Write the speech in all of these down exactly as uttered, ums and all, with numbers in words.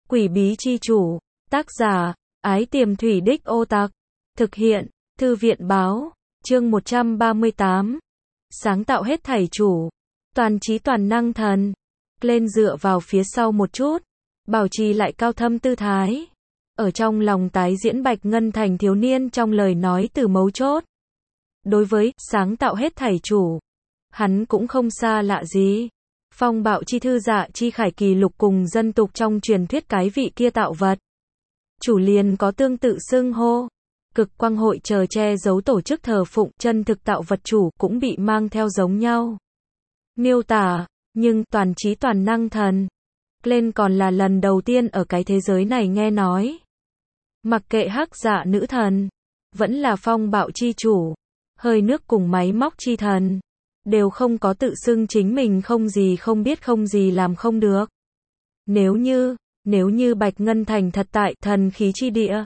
Quỷ bí chi chủ. Tác giả, Ái Tiềm Thủy Đích Ô Tặc. Thực hiện, Thư viện báo. Chương một trăm ba mươi tám. Sáng tạo hết thảy chủ. Toàn trí toàn năng thần. Lên dựa vào phía sau một chút. Bảo trì lại cao thâm tư thái. Ở trong lòng tái diễn Bạch Ngân Thành thiếu niên trong lời nói từ mấu chốt. Đối với sáng tạo hết thảy chủ, hắn cũng không xa lạ gì. Phong bạo chi thư dạ chi khải kỳ lục cùng dân tục trong truyền thuyết cái vị kia tạo vật. Chủ liền có tương tự xưng hô. Cực quang hội chờ che giấu tổ chức thờ phụng chân thực tạo vật chủ cũng bị mang theo giống nhau. Miêu tả, nhưng toàn trí toàn năng thần. Lên còn là lần đầu tiên ở cái thế giới này nghe nói. Mặc kệ hắc dạ nữ thần, vẫn là phong bạo chi chủ, hơi nước cùng máy móc chi thần, đều không có tự xưng chính mình không gì không biết không gì làm không được. Nếu như, nếu như Bạch Ngân Thành thật tại thần khí chi địa.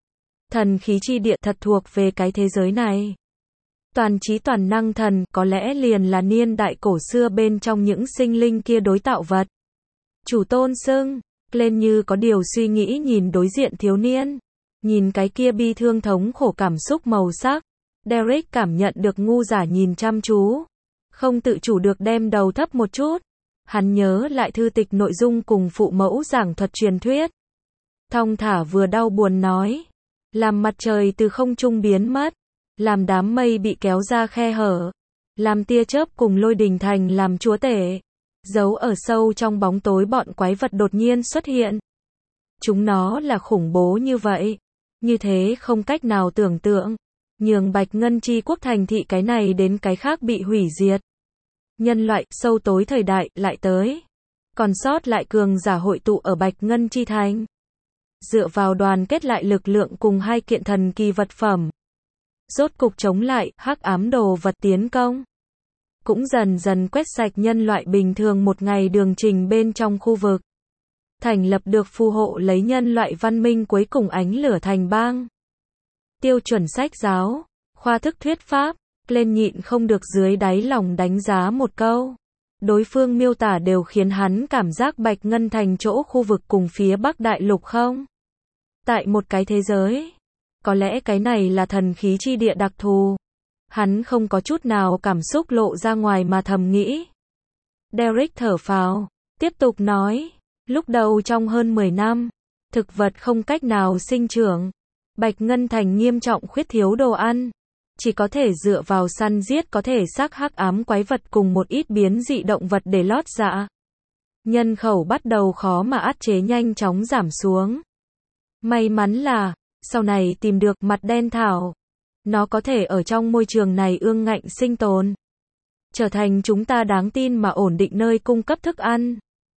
Thần khí chi địa thật thuộc về cái thế giới này. Toàn trí toàn năng thần có lẽ liền là niên đại cổ xưa bên trong những sinh linh kia đối tạo vật. Chủ tôn xưng, lên như có điều suy nghĩ nhìn đối diện thiếu niên. Nhìn cái kia bi thương thống khổ cảm xúc màu sắc. Derek cảm nhận được ngu giả nhìn chăm chú. Không tự chủ được đem đầu thấp một chút. Hắn nhớ lại thư tịch nội dung cùng phụ mẫu giảng thuật truyền thuyết. Thong thả vừa đau buồn nói. Làm mặt trời từ không trung biến mất. Làm đám mây bị kéo ra khe hở. Làm tia chớp cùng lôi đình thành làm chúa tể. Giấu ở sâu trong bóng tối bọn quái vật đột nhiên xuất hiện. Chúng nó là khủng bố như vậy. Như thế không cách nào tưởng tượng. Nhường Bạch Ngân Chi quốc thành thị cái này đến cái khác bị hủy diệt. Nhân loại, sâu tối thời đại, lại tới. Còn sót lại cường giả hội tụ ở Bạch Ngân Chi thành. Dựa vào đoàn kết lại lực lượng cùng hai kiện thần kỳ vật phẩm. Rốt cục chống lại, hắc ám đồ vật tiến công. Cũng dần dần quét sạch nhân loại bình thường một ngày đường trình bên trong khu vực. Thành lập được phù hộ lấy nhân loại văn minh cuối cùng ánh lửa thành bang. Tiêu chuẩn sách giáo, khoa thức thuyết pháp, lên nhịn không được dưới đáy lòng đánh giá một câu. Đối phương miêu tả đều khiến hắn cảm giác Bạch Ngân Thành chỗ khu vực cùng phía Bắc Đại Lục không? Tại một cái thế giới. Có lẽ cái này là thần khí chi địa đặc thù. Hắn không có chút nào cảm xúc lộ ra ngoài mà thầm nghĩ. Derek thở phào, tiếp tục nói. Lúc đầu trong hơn mười năm, thực vật không cách nào sinh trưởng. Bạch Ngân Thành nghiêm trọng khuyết thiếu đồ ăn. Chỉ có thể dựa vào săn giết có thể xác hắc ám quái vật cùng một ít biến dị động vật để lót dạ. Nhân khẩu bắt đầu khó mà áp chế nhanh chóng giảm xuống. May mắn là, sau này tìm được mặt đen thảo. Nó có thể ở trong môi trường này ương ngạnh sinh tồn. Trở thành chúng ta đáng tin mà ổn định nơi cung cấp thức ăn.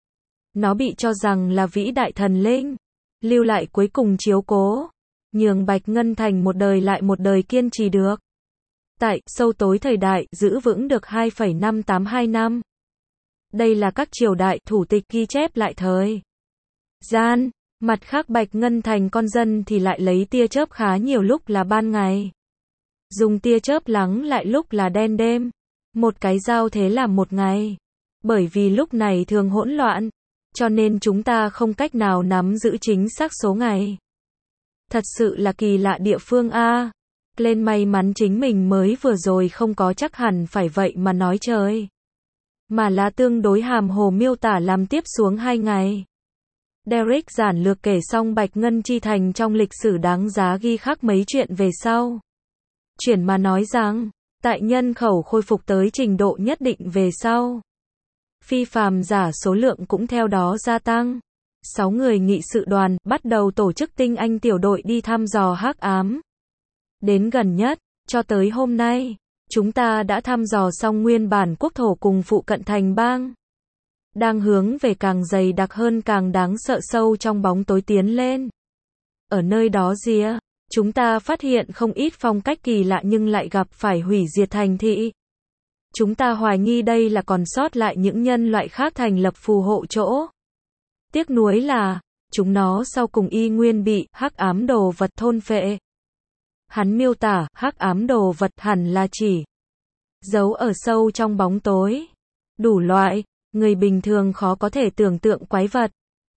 Nó bị cho rằng là vĩ đại thần linh. Lưu lại cuối cùng chiếu cố. Nhường Bạch Ngân Thành một đời lại một đời kiên trì được. Tại sâu tối thời đại giữ vững được hai phẩy năm tám hai năm. Đây là các triều đại thủ tịch ghi chép lại thời gian. Mặt khác Bạch Ngân Thành con dân thì lại lấy tia chớp khá nhiều lúc là ban ngày. Dùng tia chớp lắng lại lúc là đen đêm. Một cái giao thế làm một ngày. Bởi vì lúc này thường hỗn loạn. Cho nên chúng ta không cách nào nắm giữ chính xác số ngày. Thật sự là kỳ lạ địa phương a. Lên may mắn chính mình mới vừa rồi không có chắc hẳn phải vậy mà nói trời. Mà là tương đối hàm hồ miêu tả làm tiếp xuống hai ngày. Derek giản lược kể xong Bạch Ngân Chi Thành trong lịch sử đáng giá ghi khắc mấy chuyện về sau. Chuyển mà nói rằng, tại nhân khẩu khôi phục tới trình độ nhất định về sau. Phi phàm giả số lượng cũng theo đó gia tăng. Sáu người nghị sự đoàn bắt đầu tổ chức tinh anh tiểu đội đi thăm dò hắc ám. Đến gần nhất, cho tới hôm nay, chúng ta đã thăm dò xong nguyên bản quốc thổ cùng phụ cận thành bang. Đang hướng về càng dày đặc hơn càng đáng sợ sâu trong bóng tối tiến lên. Ở nơi đó rìa, chúng ta phát hiện không ít phong cách kỳ lạ nhưng lại gặp phải hủy diệt thành thị. Chúng ta hoài nghi đây là còn sót lại những nhân loại khác thành lập phù hộ chỗ. Tiếc nuối là, chúng nó sau cùng y nguyên bị hắc ám đồ vật thôn phệ. Hắn miêu tả hắc ám đồ vật hẳn là chỉ giấu ở sâu trong bóng tối. Đủ loại, người bình thường khó có thể tưởng tượng quái vật.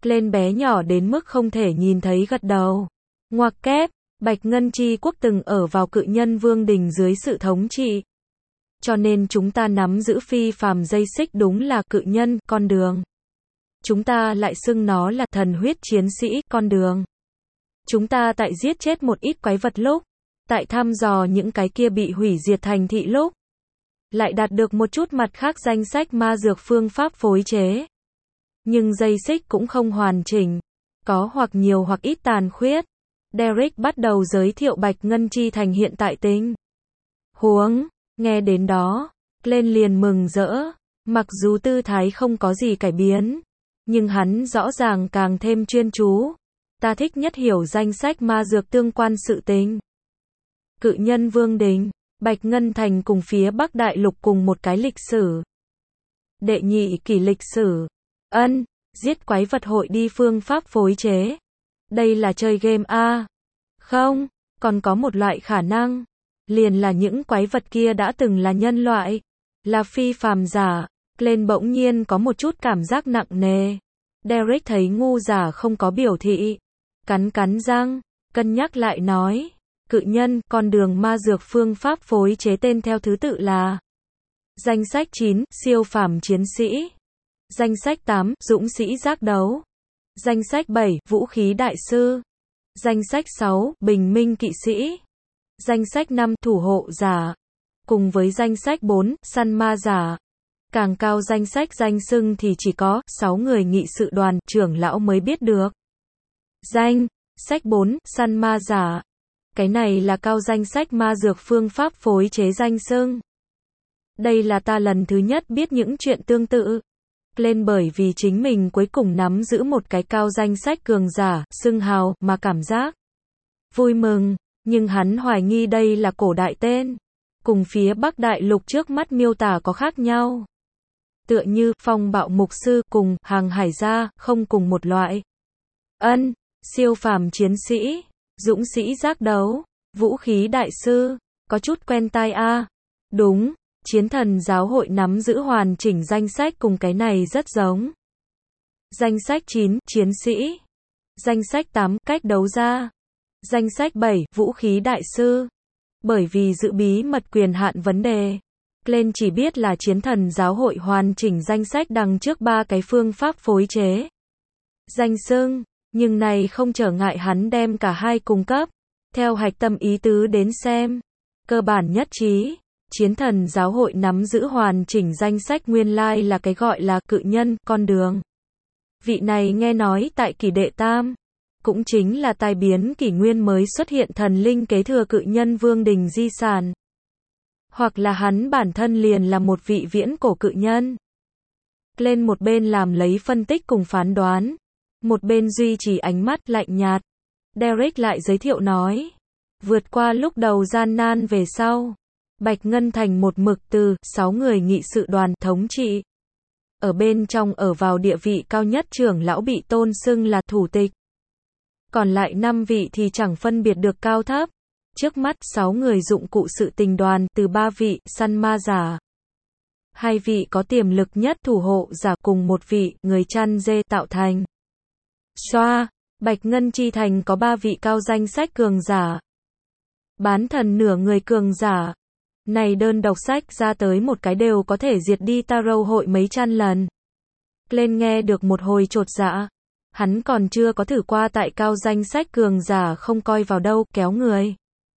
Lên bé nhỏ đến mức không thể nhìn thấy gật đầu. Ngoặc kép, Bạch Ngân Chi quốc từng ở vào cự nhân vương đình dưới sự thống trị. Cho nên chúng ta nắm giữ phi phàm dây xích đúng là cự nhân, con đường. Chúng ta lại xưng nó là thần huyết chiến sĩ, con đường. Chúng ta tại giết chết một ít quái vật lúc, tại thăm dò những cái kia bị hủy diệt thành thị lúc, lại đạt được một chút mặt khác danh sách ma dược phương pháp phối chế. Nhưng dây xích cũng không hoàn chỉnh, có hoặc nhiều hoặc ít tàn khuyết. Derek bắt đầu giới thiệu Bạch Ngân Chi thành hiện tại tình huống, nghe đến đó, lên liền mừng rỡ, mặc dù tư thái không có gì cải biến, nhưng hắn rõ ràng càng thêm chuyên chú. Ta thích nhất hiểu danh sách ma dược tương quan sự tình. Cự nhân vương đình, Bạch Ngân Thành cùng phía Bắc Đại Lục cùng một cái lịch sử. Đệ nhị kỷ lịch sử. Ân, giết quái vật hội đi phương pháp phối chế. Đây là chơi game a? Không, còn có một loại khả năng. Liền là những quái vật kia đã từng là nhân loại. Là phi phàm giả. Lên bỗng nhiên có một chút cảm giác nặng nề. Derek thấy ngu giả không có biểu thị. Cắn cắn răng, cân nhắc lại nói. Cự nhân, con đường ma dược phương pháp phối chế tên theo thứ tự là. Danh sách chín, siêu phàm chiến sĩ. Danh sách tám, dũng sĩ giác đấu. Danh sách bảy, vũ khí đại sư. Danh sách sáu, bình minh kỵ sĩ. Danh sách năm, thủ hộ giả. Cùng với danh sách bốn, săn ma giả. Càng cao danh sách danh xưng thì chỉ có sáu người nghị sự đoàn trưởng lão mới biết được. Danh sách bốn, săn ma giả. Cái này là cao danh sách ma dược phương pháp phối chế danh xưng. Đây là ta lần thứ nhất biết những chuyện tương tự. Lên bởi vì chính mình cuối cùng nắm giữ một cái cao danh sách cường giả, xưng hào, mà cảm giác vui mừng, nhưng hắn hoài nghi đây là cổ đại tên. Cùng phía Bắc Đại Lục trước mắt miêu tả có khác nhau. Tựa như, phong bạo mục sư cùng, hàng hải gia, không cùng một loại. Ân, siêu phàm chiến sĩ, dũng sĩ giác đấu, vũ khí đại sư, có chút quen tai a. Đúng, chiến thần giáo hội nắm giữ hoàn chỉnh danh sách cùng cái này rất giống. Danh sách chín, chiến sĩ. Danh sách tám, cách đấu ra. Danh sách bảy, vũ khí đại sư. Bởi vì giữ bí mật quyền hạn vấn đề, Glenn chỉ biết là chiến thần giáo hội hoàn chỉnh danh sách đằng trước ba cái phương pháp phối chế. Danh xưng, nhưng này không trở ngại hắn đem cả hai cung cấp. Theo hạch tâm ý tứ đến xem, cơ bản nhất trí, chiến thần giáo hội nắm giữ hoàn chỉnh danh sách nguyên lai là cái gọi là cự nhân, con đường. Vị này nghe nói tại kỷ đệ tam, cũng chính là tai biến kỷ nguyên mới xuất hiện thần linh kế thừa cự nhân vương đình di sản. Hoặc là hắn bản thân liền là một vị viễn cổ cự nhân. Lên một bên làm lấy phân tích cùng phán đoán, một bên duy trì ánh mắt lạnh nhạt. Derek lại giới thiệu nói, vượt qua lúc đầu gian nan về sau, Bạch Ngân Thành một mực từ sáu người nghị sự đoàn thống trị. Ở bên trong ở vào địa vị cao nhất trưởng lão bị tôn xưng là thủ tịch. Còn lại năm vị thì chẳng phân biệt được cao thấp. Trước mắt sáu người dụng cụ sự tình đoàn từ ba vị săn ma giả. Hai vị có tiềm lực nhất thủ hộ giả cùng một vị người chăn dê tạo thành. Xoa, Bạch Ngân Chi Thành có ba vị cao danh sách cường giả. Bán thần nửa người cường giả. Này đơn độc sách ra tới một cái đều có thể diệt đi Tarot hội mấy trăm lần. Lên nghe được một hồi chột dạ. Hắn còn chưa có thử qua tại cao danh sách cường giả không coi vào đâu, kéo người.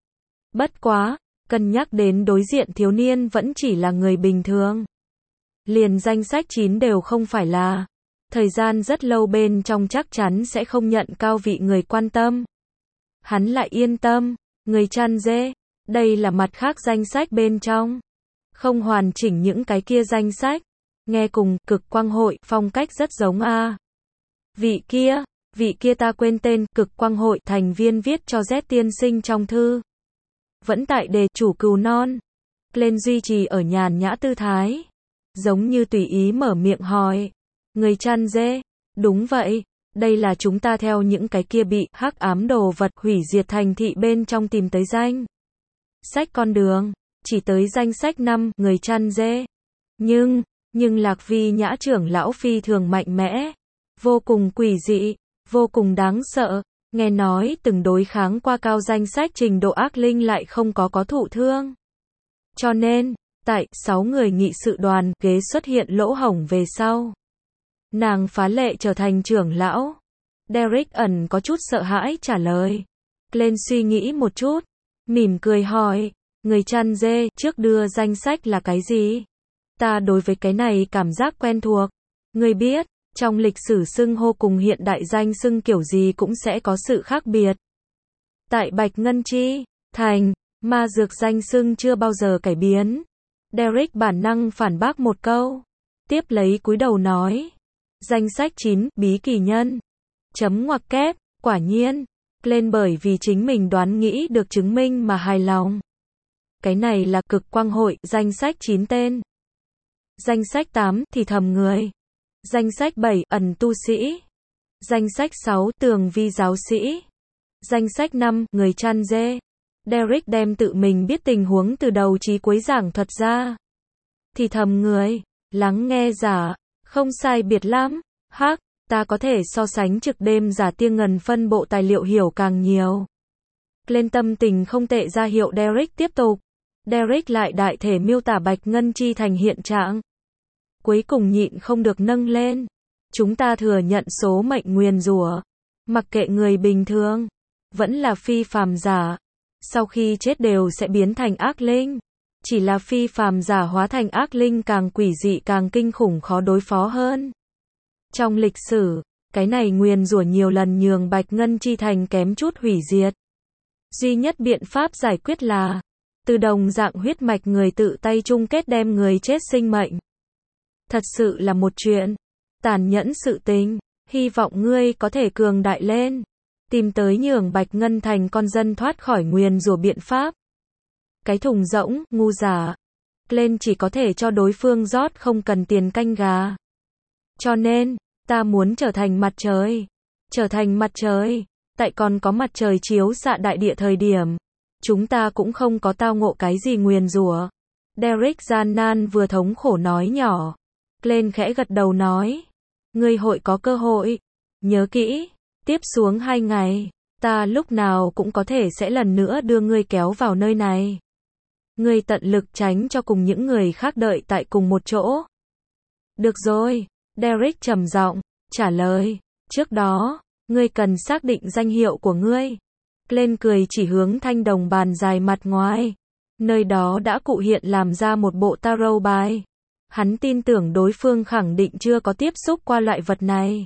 Bất quá, cân nhắc đến đối diện thiếu niên vẫn chỉ là người bình thường. Liền danh sách chín đều không phải là. Thời gian rất lâu bên trong chắc chắn sẽ không nhận cao vị người quan tâm. Hắn lại yên tâm, người chăn dê, đây là mặt khác danh sách bên trong. Không hoàn chỉnh những cái kia danh sách. Nghe cùng, cực quang hội, phong cách rất giống a. Vị kia, vị kia ta quên tên, cực quang hội, thành viên viết cho Z tiên sinh trong thư. Vẫn tại đề chủ cừu non. Lên duy trì ở nhàn nhã tư thái. Giống như tùy ý mở miệng hỏi. Người chăn dê, đúng vậy, đây là chúng ta theo những cái kia bị hắc ám đồ vật hủy diệt thành thị bên trong tìm tới danh sách con đường, chỉ tới danh sách năm người chăn dê. Nhưng, nhưng Lạc Vi Nhã trưởng lão phi thường mạnh mẽ. vô cùng quỷ dị, vô cùng đáng sợ. Nghe nói từng đối kháng qua cao danh sách trình độ ác linh lại không có có thụ thương. Cho nên, tại sáu người nghị sự đoàn ghế xuất hiện lỗ hổng về sau, nàng phá lệ trở thành trưởng lão. Derek ẩn có chút sợ hãi trả lời. Glenn suy nghĩ một chút, mỉm cười hỏi, người chăn dê trước đưa danh sách là cái gì? Ta đối với cái này cảm giác quen thuộc. Ngươi biết, trong lịch sử xưng hô cùng hiện đại danh xưng kiểu gì cũng sẽ có sự khác biệt. Tại Bạch Ngân Chi Thành, ma dược danh xưng chưa bao giờ cải biến. Derek bản năng phản bác một câu. Tiếp lấy cúi đầu nói. Danh sách chín, bí kỳ nhân. Chấm ngoặc kép, quả nhiên. Lên bởi vì chính mình đoán nghĩ được chứng minh mà hài lòng. Cái này là cực quang hội, danh sách chín tên. Danh sách tám, thì thầm người. Danh sách bảy, ẩn tu sĩ. Danh sách sáu, tường vi giáo sĩ. Danh sách năm, người chăn dê. Derek đem tự mình biết tình huống từ đầu chí cuối giảng thuật ra. Thì thầm người, lắng nghe giả, không sai biệt lắm. Hắc, ta có thể so sánh trực đêm giả tiên ngần phân bộ tài liệu hiểu càng nhiều. Lên tâm tình không tệ ra hiệu Derek tiếp tục. Derek lại đại thể miêu tả Bạch Ngân Chi Thành hiện trạng. Cuối cùng nhịn không được nâng lên. Chúng ta thừa nhận số mệnh nguyền rủa, mặc kệ người bình thường, vẫn là phi phàm giả, sau khi chết đều sẽ biến thành ác linh. Chỉ là phi phàm giả hóa thành ác linh càng quỷ dị càng kinh khủng khó đối phó hơn. Trong lịch sử, cái này nguyền rủa nhiều lần nhường Bạch Ngân Chi Thành kém chút hủy diệt. Duy nhất biện pháp giải quyết là từ đồng dạng huyết mạch người tự tay chung kết đem người chết sinh mệnh. Thật sự là một chuyện tàn nhẫn sự tình, hy vọng ngươi có thể cường đại lên, tìm tới nhường Bạch Ngân Thành con dân thoát khỏi nguyền rủa biện pháp. Cái thùng rỗng, ngu giả. Lên chỉ có thể cho đối phương rót không cần tiền canh gà. Cho nên, ta muốn trở thành mặt trời. Trở thành mặt trời, tại còn có mặt trời chiếu xạ đại địa thời điểm, chúng ta cũng không có tao ngộ cái gì nguyền rủa. Derek gian nan vừa thống khổ nói nhỏ. Lên khẽ gật đầu nói. Ngươi hội có cơ hội. Nhớ kỹ, tiếp xuống hai ngày, ta lúc nào cũng có thể sẽ lần nữa đưa ngươi kéo vào nơi này. Ngươi tận lực tránh cho cùng những người khác đợi tại cùng một chỗ. Được rồi, Derek trầm giọng trả lời. Trước đó, ngươi cần xác định danh hiệu của ngươi. Lên cười chỉ hướng thanh đồng bàn dài mặt ngoài. Nơi đó đã cụ hiện làm ra một bộ tarot bài. Hắn tin tưởng đối phương khẳng định chưa có tiếp xúc qua loại vật này.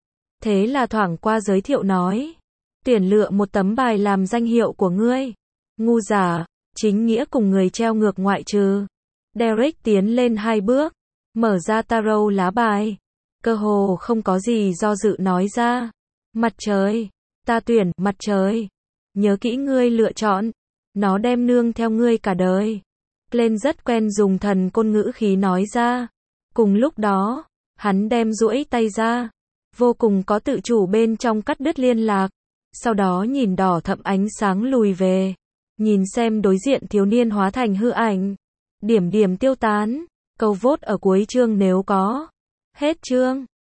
Thế là thoảng qua giới thiệu nói. Tuyển lựa một tấm bài làm danh hiệu của ngươi. Ngu giả, chính nghĩa cùng người treo ngược ngoại trừ. Derek tiến lên hai bước, mở ra tarot lá bài. Cơ hồ không có gì do dự nói ra. Mặt trời, ta tuyển mặt trời. Nhớ kỹ ngươi lựa chọn, nó đem nương theo ngươi cả đời. Lên rất quen dùng thần côn ngữ khí nói ra. Cùng lúc đó, hắn đem duỗi tay ra, vô cùng có tự chủ bên trong cắt đứt liên lạc. Sau đó nhìn đỏ thẫm ánh sáng lùi về. Nhìn xem đối diện thiếu niên hóa thành hư ảnh. Điểm điểm tiêu tán. Câu vote ở cuối chương nếu có. Hết chương.